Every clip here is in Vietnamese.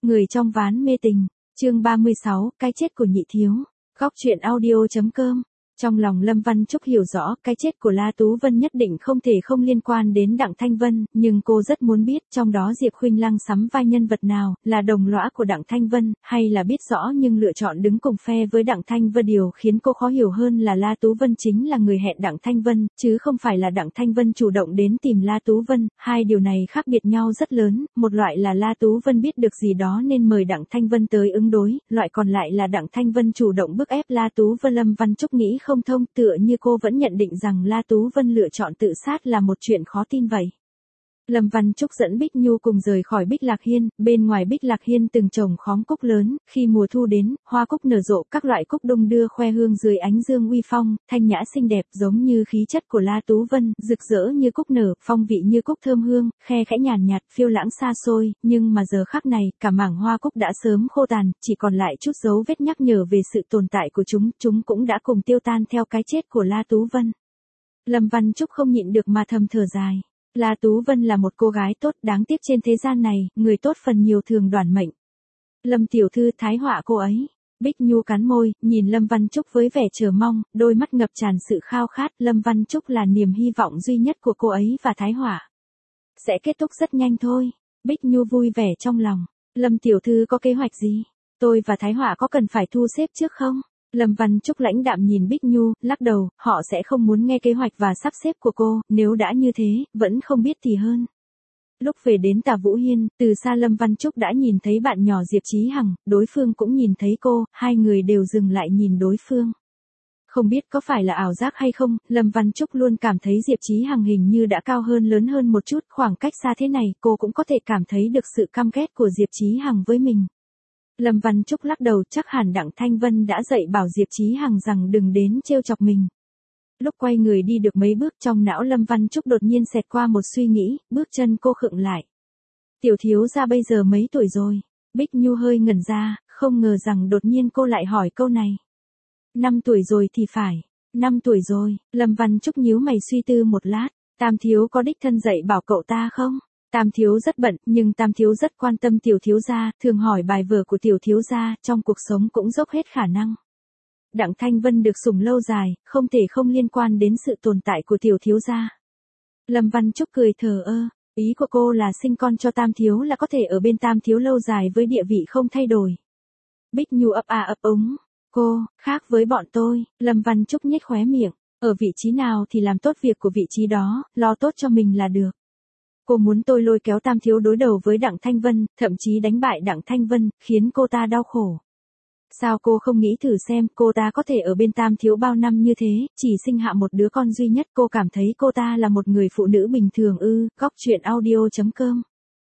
Người trong ván mê tình, chương 36, cái chết của nhị thiếu. Góc truyện audio.com. Trong lòng Lâm Văn Trúc hiểu rõ cái chết của La Tú Vân nhất định không thể không liên quan đến Đặng Thanh Vân, nhưng cô rất muốn biết trong đó Diệp Khuynh Lăng sắm vai nhân vật nào, là đồng lõa của Đặng Thanh Vân, hay là biết rõ nhưng lựa chọn đứng cùng phe với Đặng Thanh Vân. Điều khiến cô khó hiểu hơn là La Tú Vân chính là người hẹn Đặng Thanh Vân, chứ không phải là Đặng Thanh Vân chủ động đến tìm La Tú Vân, hai điều này khác biệt nhau rất lớn, một loại là La Tú Vân biết được gì đó nên mời Đặng Thanh Vân tới ứng đối, loại còn lại là Đặng Thanh Vân chủ động bức ép La Tú Vân. Lâm Văn Trúc nghĩ không thông, tựa như cô vẫn nhận định rằng La Tú Vân lựa chọn tự sát là một chuyện khó tin vậy. Lâm Văn Trúc dẫn Bích Nhu cùng rời khỏi Bích Lạc Hiên, bên ngoài Bích Lạc Hiên từng trồng khóm cúc lớn, khi mùa thu đến, hoa cúc nở rộ, các loại cúc đung đưa khoe hương dưới ánh dương uy phong, thanh nhã xinh đẹp giống như khí chất của La Tú Vân, rực rỡ như cúc nở, phong vị như cúc thơm hương, khe khẽ nhàn nhạt, phiêu lãng xa xôi, nhưng mà giờ khắc này, cả mảng hoa cúc đã sớm khô tàn, chỉ còn lại chút dấu vết nhắc nhở về sự tồn tại của chúng cũng đã cùng tiêu tan theo cái chết của La Tú Vân. Lâm Văn Trúc không nhịn được mà thầm thở dài. La Tú Vân là một cô gái tốt, đáng tiếc trên thế gian này, người tốt phần nhiều thường đoản mệnh. Lâm tiểu thư thái họa cô ấy. Bích Nhu cắn môi, nhìn Lâm Văn Trúc với vẻ chờ mong, đôi mắt ngập tràn sự khao khát. Lâm Văn Trúc là niềm hy vọng duy nhất của cô ấy và thái họa. Sẽ kết thúc rất nhanh thôi. Bích Nhu vui vẻ trong lòng. Lâm tiểu thư có kế hoạch gì? Tôi và thái họa có cần phải thu xếp trước không? Lâm Văn Trúc lãnh đạm nhìn Bích Nhu, lắc đầu, họ sẽ không muốn nghe kế hoạch và sắp xếp của cô, nếu đã như thế, vẫn không biết thì hơn. Lúc về đến Tả Vũ Hiên, từ xa Lâm Văn Trúc đã nhìn thấy bạn nhỏ Diệp Chí Hằng, đối phương cũng nhìn thấy cô, hai người đều dừng lại nhìn đối phương. Không biết có phải là ảo giác hay không, Lâm Văn Trúc luôn cảm thấy Diệp Chí Hằng hình như đã cao hơn lớn hơn một chút, khoảng cách xa thế này, cô cũng có thể cảm thấy được sự căm ghét của Diệp Chí Hằng với mình. Lâm Văn Trúc lắc đầu, chắc hẳn Đặng Thanh Vân đã dạy bảo Diệp Chí Hằng rằng đừng đến trêu chọc mình. Lúc quay người đi được mấy bước, trong não Lâm Văn Trúc đột nhiên xẹt qua một suy nghĩ, bước chân cô khựng lại. Tiểu thiếu gia bây giờ mấy tuổi rồi? Bích Nhu hơi ngẩn ra, không ngờ rằng đột nhiên cô lại hỏi câu này. 5 tuổi rồi thì phải. 5 tuổi rồi, Lâm Văn Trúc nhíu mày suy tư một lát, Tam thiếu có đích thân dạy bảo cậu ta không? Tam thiếu rất bận, nhưng Tam thiếu rất quan tâm tiểu thiếu gia, thường hỏi bài vở của tiểu thiếu gia, trong cuộc sống cũng dốc hết khả năng. Đặng Thanh Vân được sủng lâu dài, không thể không liên quan đến sự tồn tại của tiểu thiếu gia. Lâm Văn Trúc cười thờ ơ, ý của cô là sinh con cho Tam thiếu là có thể ở bên Tam thiếu lâu dài với địa vị không thay đổi. Bích Nhu ấp a ấp úng, cô, khác với bọn tôi, Lâm Văn Trúc nhếch khóe miệng, ở vị trí nào thì làm tốt việc của vị trí đó, lo tốt cho mình là được. Cô muốn tôi lôi kéo Tam thiếu đối đầu với Đặng Thanh Vân, thậm chí đánh bại Đặng Thanh Vân, khiến cô ta đau khổ. Sao cô không nghĩ thử xem cô ta có thể ở bên Tam thiếu bao năm như thế, chỉ sinh hạ một đứa con duy nhất, cô cảm thấy cô ta là một người phụ nữ bình thường ư? Góc truyện audio.com.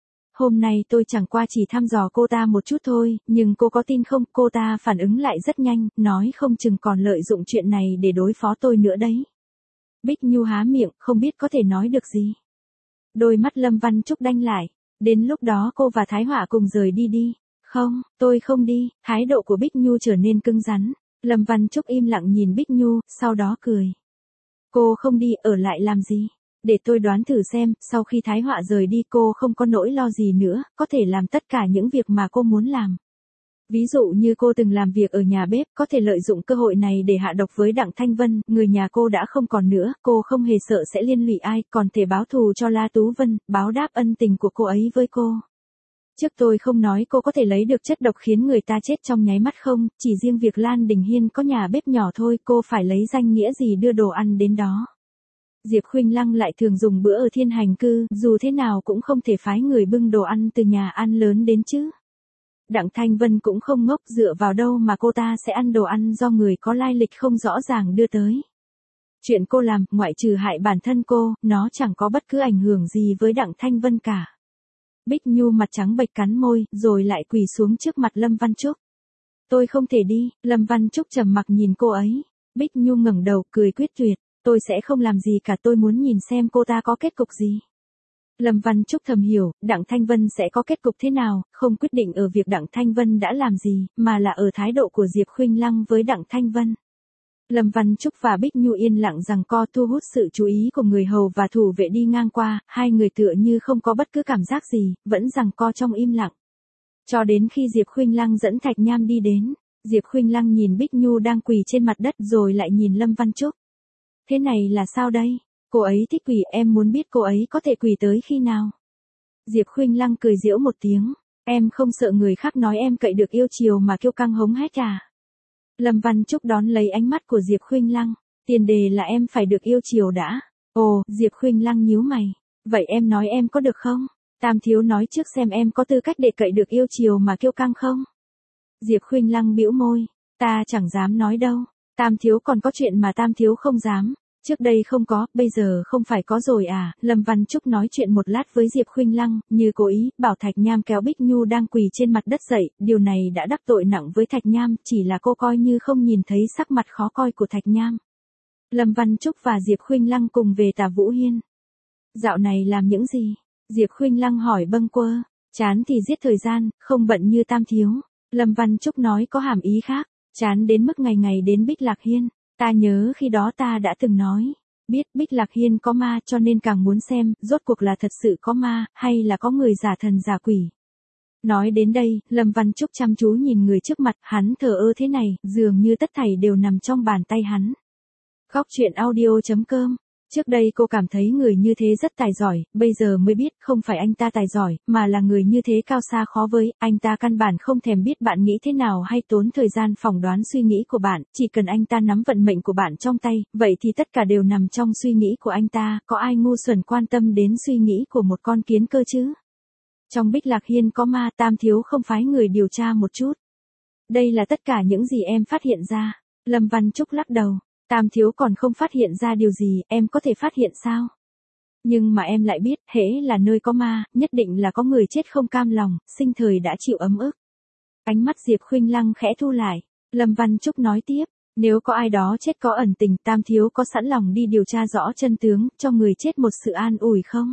Hôm nay tôi chẳng qua chỉ thăm dò cô ta một chút thôi, nhưng cô có tin không, cô ta phản ứng lại rất nhanh, nói không chừng còn lợi dụng chuyện này để đối phó tôi nữa đấy. Bích Nhu há miệng, không biết có thể nói được gì. Đôi mắt Lâm Văn Trúc đanh lại, đến lúc đó cô và Thái Họa cùng rời đi đi. Không, tôi không đi, thái độ của Bích Nhu trở nên cứng rắn. Lâm Văn Trúc im lặng nhìn Bích Nhu, sau đó cười. Cô không đi, ở lại làm gì? Để tôi đoán thử xem, sau khi Thái Họa rời đi cô không có nỗi lo gì nữa, có thể làm tất cả những việc mà cô muốn làm. Ví dụ như cô từng làm việc ở nhà bếp, có thể lợi dụng cơ hội này để hạ độc với Đặng Thanh Vân, người nhà cô đã không còn nữa, cô không hề sợ sẽ liên lụy ai, còn thể báo thù cho La Tú Vân, báo đáp ân tình của cô ấy với cô. Trước tôi không nói cô có thể lấy được chất độc khiến người ta chết trong nháy mắt không, chỉ riêng việc Lan Đình Hiên có nhà bếp nhỏ thôi, cô phải lấy danh nghĩa gì đưa đồ ăn đến đó. Diệp Khuynh Lăng lại thường dùng bữa ở Thiên Hành Cư, dù thế nào cũng không thể phái người bưng đồ ăn từ nhà ăn lớn đến chứ. Đặng Thanh Vân cũng không ngốc, dựa vào đâu mà cô ta sẽ ăn đồ ăn do người có lai lịch không rõ ràng đưa tới. Chuyện cô làm, ngoại trừ hại bản thân cô, nó chẳng có bất cứ ảnh hưởng gì với Đặng Thanh Vân cả. Bích Nhu mặt trắng bệch cắn môi, rồi lại quỳ xuống trước mặt Lâm Văn Trúc. Tôi không thể đi, Lâm Văn Trúc trầm mặc nhìn cô ấy. Bích Nhu ngẩng đầu, cười quyết tuyệt, tôi sẽ không làm gì cả, tôi muốn nhìn xem cô ta có kết cục gì. Lâm Văn Trúc thầm hiểu, Đặng Thanh Vân sẽ có kết cục thế nào, không quyết định ở việc Đặng Thanh Vân đã làm gì, mà là ở thái độ của Diệp Khuynh Lăng với Đặng Thanh Vân. Lâm Văn Trúc và Bích Nhu yên lặng giằng co, thu hút sự chú ý của người hầu và thủ vệ đi ngang qua, hai người tựa như không có bất cứ cảm giác gì, vẫn giằng co trong im lặng. Cho đến khi Diệp Khuynh Lăng dẫn Thạch Nham đi đến, Diệp Khuynh Lăng nhìn Bích Nhu đang quỳ trên mặt đất rồi lại nhìn Lâm Văn Trúc. Thế này là sao đây? Cô ấy thích quỳ, em muốn biết cô ấy có thể quỳ tới khi nào? Diệp Khuynh Lăng cười giễu một tiếng, em không sợ người khác nói em cậy được yêu chiều mà kêu căng hống hét à? Lâm Văn Trúc đón lấy ánh mắt của Diệp Khuynh Lăng, tiền đề là em phải được yêu chiều đã. Ồ, Diệp Khuynh Lăng nhíu mày, vậy em nói em có được không? Tam thiếu nói trước xem em có tư cách để cậy được yêu chiều mà kêu căng không? Diệp Khuynh Lăng bĩu môi, ta chẳng dám nói đâu, Tam thiếu còn có chuyện mà Tam thiếu không dám. Trước đây không có, bây giờ không phải có rồi à? Lâm Văn Trúc nói chuyện một lát với Diệp Khuynh Lăng, như cố ý, bảo Thạch Nham kéo Bích Nhu đang quỳ trên mặt đất dậy, điều này đã đắc tội nặng với Thạch Nham, chỉ là cô coi như không nhìn thấy sắc mặt khó coi của Thạch Nham. Lâm Văn Trúc và Diệp Khuynh Lăng cùng về Tả Vũ Hiên. Dạo này làm những gì? Diệp Khuynh Lăng hỏi bâng quơ, chán thì giết thời gian, không bận như Tam thiếu. Lâm Văn Trúc nói có hàm ý khác, chán đến mức ngày ngày đến Bích Lạc Hiên. Ta nhớ khi đó ta đã từng nói, biết Bích Lạc Hiên có ma cho nên càng muốn xem, rốt cuộc là thật sự có ma, hay là có người giả thần giả quỷ. Nói đến đây, Lâm Văn Trúc chăm chú nhìn người trước mặt, hắn thờ ơ thế này, dường như tất thảy đều nằm trong bàn tay hắn. Góc truyện audio.com. Trước đây cô cảm thấy người như thế rất tài giỏi, bây giờ mới biết không phải anh ta tài giỏi, mà là người như thế cao xa khó với, anh ta căn bản không thèm biết bạn nghĩ thế nào hay tốn thời gian phỏng đoán suy nghĩ của bạn, chỉ cần anh ta nắm vận mệnh của bạn trong tay, vậy thì tất cả đều nằm trong suy nghĩ của anh ta, có ai ngu xuẩn quan tâm đến suy nghĩ của một con kiến cơ chứ? Trong Bích Lạc Hiên có ma, Tam thiếu không phái người điều tra một chút. Đây là tất cả những gì em phát hiện ra. Lâm Văn Trúc lắc đầu. Tam thiếu còn không phát hiện ra điều gì, em có thể phát hiện sao? Nhưng mà em lại biết, hễ là nơi có ma, nhất định là có người chết không cam lòng, sinh thời đã chịu ấm ức. Ánh mắt Diệp Khuynh Lăng khẽ thu lại, Lâm Văn Trúc nói tiếp, nếu có ai đó chết có ẩn tình, Tam thiếu có sẵn lòng đi điều tra rõ chân tướng, cho người chết một sự an ủi không?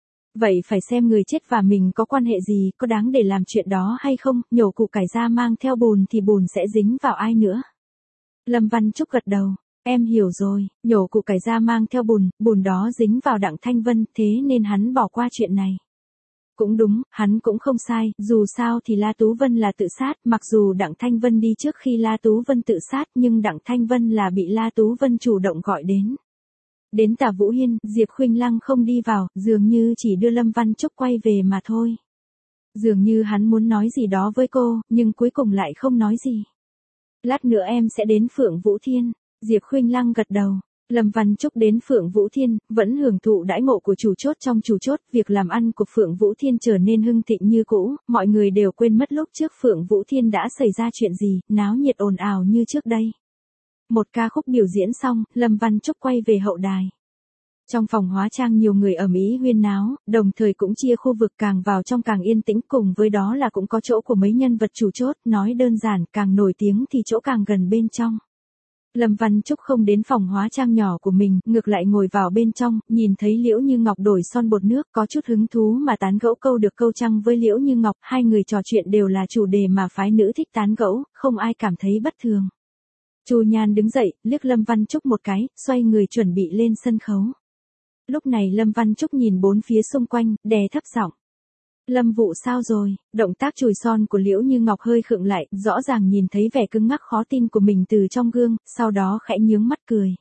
Vậy phải xem người chết và mình có quan hệ gì, có đáng để làm chuyện đó hay không, nhổ củ cải ra mang theo bùn thì bùn sẽ dính vào ai nữa? Lâm Văn Trúc gật đầu. Em hiểu rồi, nhổ củ cải ra mang theo bùn, bùn đó dính vào Đặng Thanh Vân, thế nên hắn bỏ qua chuyện này. Cũng đúng, hắn cũng không sai, dù sao thì La Tú Vân là tự sát, mặc dù Đặng Thanh Vân đi trước khi La Tú Vân tự sát, nhưng Đặng Thanh Vân là bị La Tú Vân chủ động gọi đến. Đến Tả Vũ Hiên, Diệp Khuynh Lăng không đi vào, dường như chỉ đưa Lâm Văn Trúc quay về mà thôi. Dường như hắn muốn nói gì đó với cô, nhưng cuối cùng lại không nói gì. Lát nữa em sẽ đến Phượng Vũ Thiên. Diệp Khuynh Lăng gật đầu. Lâm Văn Trúc đến Phượng Vũ Thiên, vẫn hưởng thụ đãi ngộ của chủ chốt trong chủ chốt, việc làm ăn của Phượng Vũ Thiên trở nên hưng thịnh như cũ, mọi người đều quên mất lúc trước Phượng Vũ Thiên đã xảy ra chuyện gì, náo nhiệt ồn ào như trước đây. Một ca khúc biểu diễn xong, Lâm Văn Trúc quay về hậu đài. Trong phòng hóa trang nhiều người ầm ĩ huyên náo, đồng thời cũng chia khu vực càng vào trong càng yên tĩnh, cùng với đó là cũng có chỗ của mấy nhân vật chủ chốt, nói đơn giản, càng nổi tiếng thì chỗ càng gần bên trong. Lâm Văn Trúc không đến phòng hóa trang nhỏ của mình, ngược lại ngồi vào bên trong, nhìn thấy Liễu Như Ngọc đổi son bột nước, có chút hứng thú mà tán gẫu câu được câu trăng với Liễu Như Ngọc, hai người trò chuyện đều là chủ đề mà phái nữ thích tán gẫu, không ai cảm thấy bất thường. Chu Nhan đứng dậy, liếc Lâm Văn Trúc một cái, xoay người chuẩn bị lên sân khấu. Lúc này Lâm Văn Trúc nhìn bốn phía xung quanh, đè thấp giọng. Lâm Vũ sao rồi? Động tác chùi son của Liễu Như Ngọc hơi khựng lại, rõ ràng nhìn thấy vẻ cứng ngắc khó tin của mình từ trong gương, sau đó khẽ nhướng mắt cười.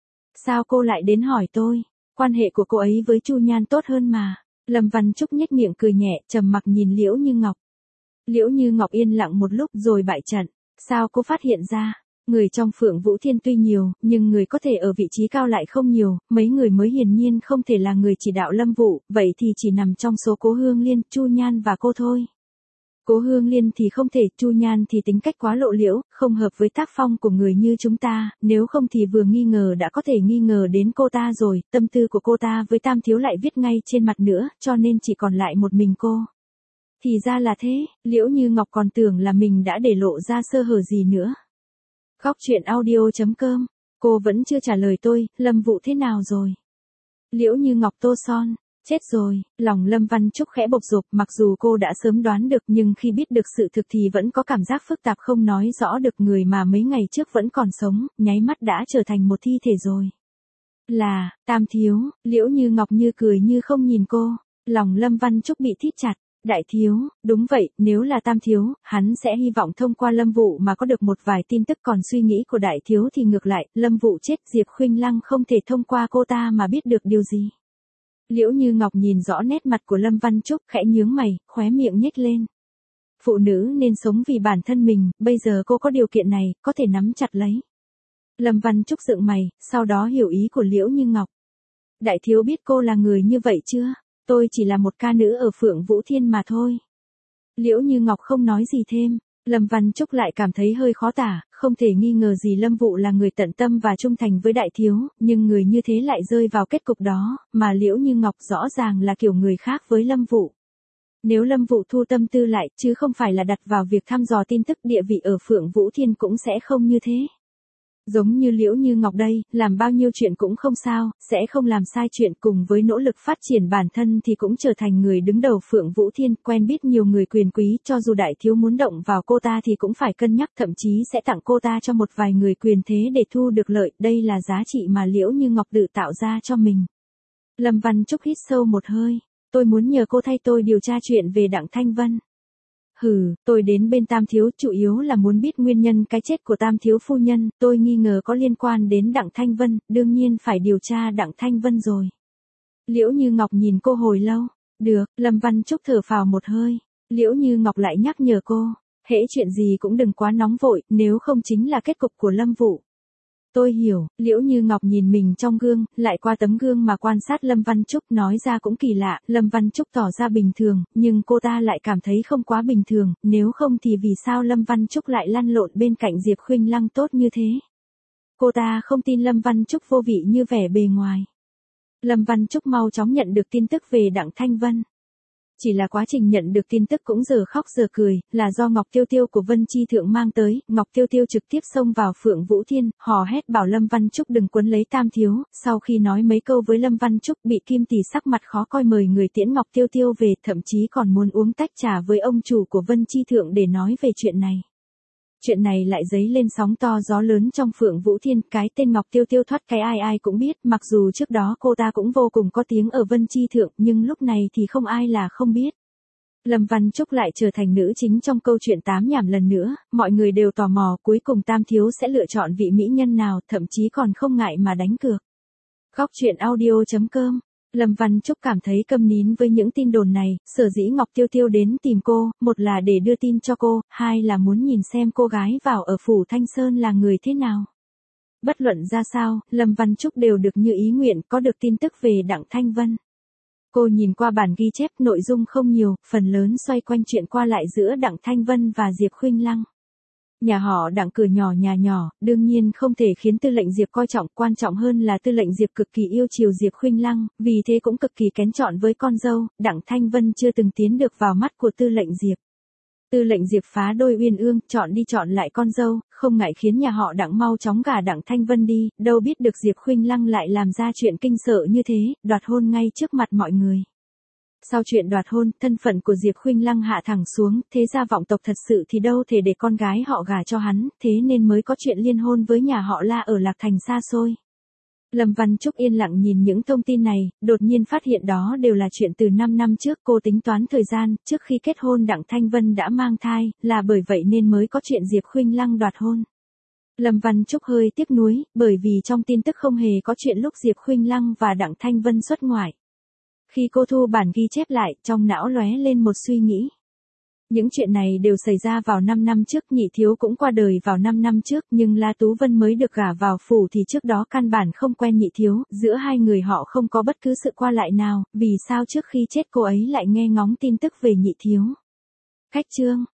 Sao cô lại đến hỏi tôi? Quan hệ của cô ấy với Chu Nhan tốt hơn mà. Lâm Văn Trúc nhếch miệng cười nhẹ, trầm mặc nhìn Liễu Như Ngọc. Liễu Như Ngọc yên lặng một lúc rồi bại trận. Sao cô phát hiện ra? Người trong Phượng Vũ Thiên tuy nhiều, nhưng người có thể ở vị trí cao lại không nhiều, mấy người mới hiển nhiên không thể là người chỉ đạo Lâm Vũ, vậy thì chỉ nằm trong số Cố Hương Liên, Chu Nhan và cô thôi. Cố Hương Liên thì không thể, Chu Nhan thì tính cách quá lộ liễu, không hợp với tác phong của người như chúng ta, nếu không thì vừa nghi ngờ đã có thể nghi ngờ đến cô ta rồi, tâm tư của cô ta với Tam thiếu lại viết ngay trên mặt nữa, cho nên chỉ còn lại một mình cô. Thì ra là thế, Liễu Như Ngọc còn tưởng là mình đã để lộ ra sơ hở gì nữa. Góc truyện audio.com, cô vẫn chưa trả lời tôi, Lâm Vũ thế nào rồi? Liễu Như Ngọc tô son, chết rồi, lòng Lâm Văn Trúc khẽ bộc rộp, mặc dù cô đã sớm đoán được nhưng khi biết được sự thực thì vẫn có cảm giác phức tạp không nói rõ được, người mà mấy ngày trước vẫn còn sống, nháy mắt đã trở thành một thi thể rồi. Là, Tam thiếu, Liễu Như Ngọc như cười như không nhìn cô, lòng Lâm Văn Trúc bị thít chặt. Đại thiếu, đúng vậy, nếu là Tam thiếu, hắn sẽ hy vọng thông qua Lâm Vụ mà có được một vài tin tức, còn suy nghĩ của đại thiếu thì ngược lại, Lâm Vụ chết, Diệp Khuynh Lăng không thể thông qua cô ta mà biết được điều gì. Liễu Như Ngọc nhìn rõ nét mặt của Lâm Văn Trúc, khẽ nhướng mày, khóe miệng nhếch lên. Phụ nữ nên sống vì bản thân mình, bây giờ cô có điều kiện này, có thể nắm chặt lấy. Lâm Văn Trúc dựng mày, sau đó hiểu ý của Liễu Như Ngọc. Đại thiếu biết cô là người như vậy chưa? Tôi chỉ là một ca nữ ở Phượng Vũ Thiên mà thôi. Liễu Như Ngọc không nói gì thêm. Lâm Văn Trúc lại cảm thấy hơi khó tả, không thể nghi ngờ gì Lâm Vụ là người tận tâm và trung thành với đại thiếu, nhưng người như thế lại rơi vào kết cục đó, mà Liễu Như Ngọc rõ ràng là kiểu người khác với Lâm Vụ. Nếu Lâm Vụ thu tâm tư lại, chứ không phải là đặt vào việc thăm dò tin tức, địa vị ở Phượng Vũ Thiên cũng sẽ không như thế. Giống như Liễu Như Ngọc đây, làm bao nhiêu chuyện cũng không sao, sẽ không làm sai chuyện, cùng với nỗ lực phát triển bản thân thì cũng trở thành người đứng đầu Phượng Vũ Thiên, quen biết nhiều người quyền quý, cho dù đại thiếu muốn động vào cô ta thì cũng phải cân nhắc, thậm chí sẽ tặng cô ta cho một vài người quyền thế để thu được lợi, đây là giá trị mà Liễu Như Ngọc tự tạo ra cho mình. Lâm Văn Trúc hít sâu một hơi, tôi muốn nhờ cô thay tôi điều tra chuyện về Đặng Thanh Vân. Tôi đến bên Tam thiếu chủ yếu là muốn biết nguyên nhân cái chết của Tam thiếu phu nhân, tôi nghi ngờ có liên quan đến Đặng Thanh Vân, đương nhiên phải điều tra Đặng Thanh Vân rồi. Liễu Như Ngọc nhìn cô hồi lâu, được, Lâm Văn Trúc thở phào một hơi, Liễu Như Ngọc lại nhắc nhở cô, hễ chuyện gì cũng đừng quá nóng vội, nếu không chính là kết cục của Lâm Vụ. Tôi hiểu, Liễu Như Ngọc nhìn mình trong gương, lại qua tấm gương mà quan sát Lâm Văn Trúc, nói ra cũng kỳ lạ, Lâm Văn Trúc tỏ ra bình thường, nhưng cô ta lại cảm thấy không quá bình thường, nếu không thì vì sao Lâm Văn Trúc lại lăn lộn bên cạnh Diệp Khuynh Lăng tốt như thế. Cô ta không tin Lâm Văn Trúc vô vị như vẻ bề ngoài. Lâm Văn Trúc mau chóng nhận được tin tức về Đặng Thanh Vân. Chỉ là quá trình nhận được tin tức cũng giờ khóc giờ cười, là do Ngọc Tiêu Tiêu của Vân Chi Thượng mang tới, Ngọc Tiêu Tiêu trực tiếp xông vào Phượng Vũ Thiên, hò hét bảo Lâm Văn Trúc đừng quấn lấy Tam thiếu, sau khi nói mấy câu với Lâm Văn Trúc bị Kim Tỷ sắc mặt khó coi mời người tiễn Ngọc Tiêu Tiêu về, thậm chí còn muốn uống tách trà với ông chủ của Vân Chi Thượng để nói về chuyện này. Chuyện này lại dấy lên sóng to gió lớn trong Phượng Vũ Thiên, cái tên Ngọc Tiêu Tiêu thoát cái ai ai cũng biết, mặc dù trước đó cô ta cũng vô cùng có tiếng ở Vân Chi Thượng, nhưng lúc này thì không ai là không biết. Lâm Văn Trúc lại trở thành nữ chính trong câu chuyện tám nhảm lần nữa, mọi người đều tò mò cuối cùng Tam thiếu sẽ lựa chọn vị mỹ nhân nào, thậm chí còn không ngại mà đánh cược. Góc truyện audio.com. Lâm Văn Trúc cảm thấy câm nín với những tin đồn này, sở dĩ Ngọc Tiêu Tiêu đến tìm cô, một là để đưa tin cho cô, hai là muốn nhìn xem cô gái vào ở phủ Thanh Sơn là người thế nào. Bất luận ra sao, Lâm Văn Trúc đều được như ý nguyện, có được tin tức về Đặng Thanh Vân. Cô nhìn qua bản ghi chép, nội dung không nhiều, phần lớn xoay quanh chuyện qua lại giữa Đặng Thanh Vân và Diệp Khuynh Lăng. Nhà họ Đặng cửa nhỏ nhà nhỏ, đương nhiên không thể khiến Tư lệnh Diệp coi trọng, quan trọng hơn là Tư lệnh Diệp cực kỳ yêu chiều Diệp Khuynh Lăng, vì thế cũng cực kỳ kén chọn với con dâu, Đặng Thanh Vân chưa từng tiến được vào mắt của Tư lệnh Diệp. Tư lệnh Diệp phá đôi uyên ương, chọn đi chọn lại con dâu, không ngại khiến nhà họ Đặng mau chóng gả Đặng Thanh Vân đi, đâu biết được Diệp Khuynh Lăng lại làm ra chuyện kinh sợ như thế, đoạt hôn ngay trước mặt mọi người. Sau chuyện đoạt hôn, thân phận của Diệp Khuynh Lăng hạ thẳng xuống, thế ra vọng tộc thật sự thì đâu thể để con gái họ gả cho hắn, thế nên mới có chuyện liên hôn với nhà họ La ở Lạc Thành xa xôi. Lâm Văn Trúc yên lặng nhìn những thông tin này, đột nhiên phát hiện đó đều là chuyện từ 5 năm trước, cô tính toán thời gian, trước khi kết hôn Đặng Thanh Vân đã mang thai, là bởi vậy nên mới có chuyện Diệp Khuynh Lăng đoạt hôn. Lâm Văn Trúc hơi tiếc nuối, bởi vì trong tin tức không hề có chuyện lúc Diệp Khuynh Lăng và Đặng Thanh Vân xuất ngoại. Khi cô thu bản ghi chép lại, trong não lóe lên một suy nghĩ. Những chuyện này đều xảy ra vào 5 năm trước, nhị thiếu cũng qua đời vào 5 năm trước, nhưng La Tú Vân mới được gả vào phủ thì trước đó căn bản không quen nhị thiếu, giữa hai người họ không có bất cứ sự qua lại nào, vì sao trước khi chết cô ấy lại nghe ngóng tin tức về nhị thiếu. Khách chương.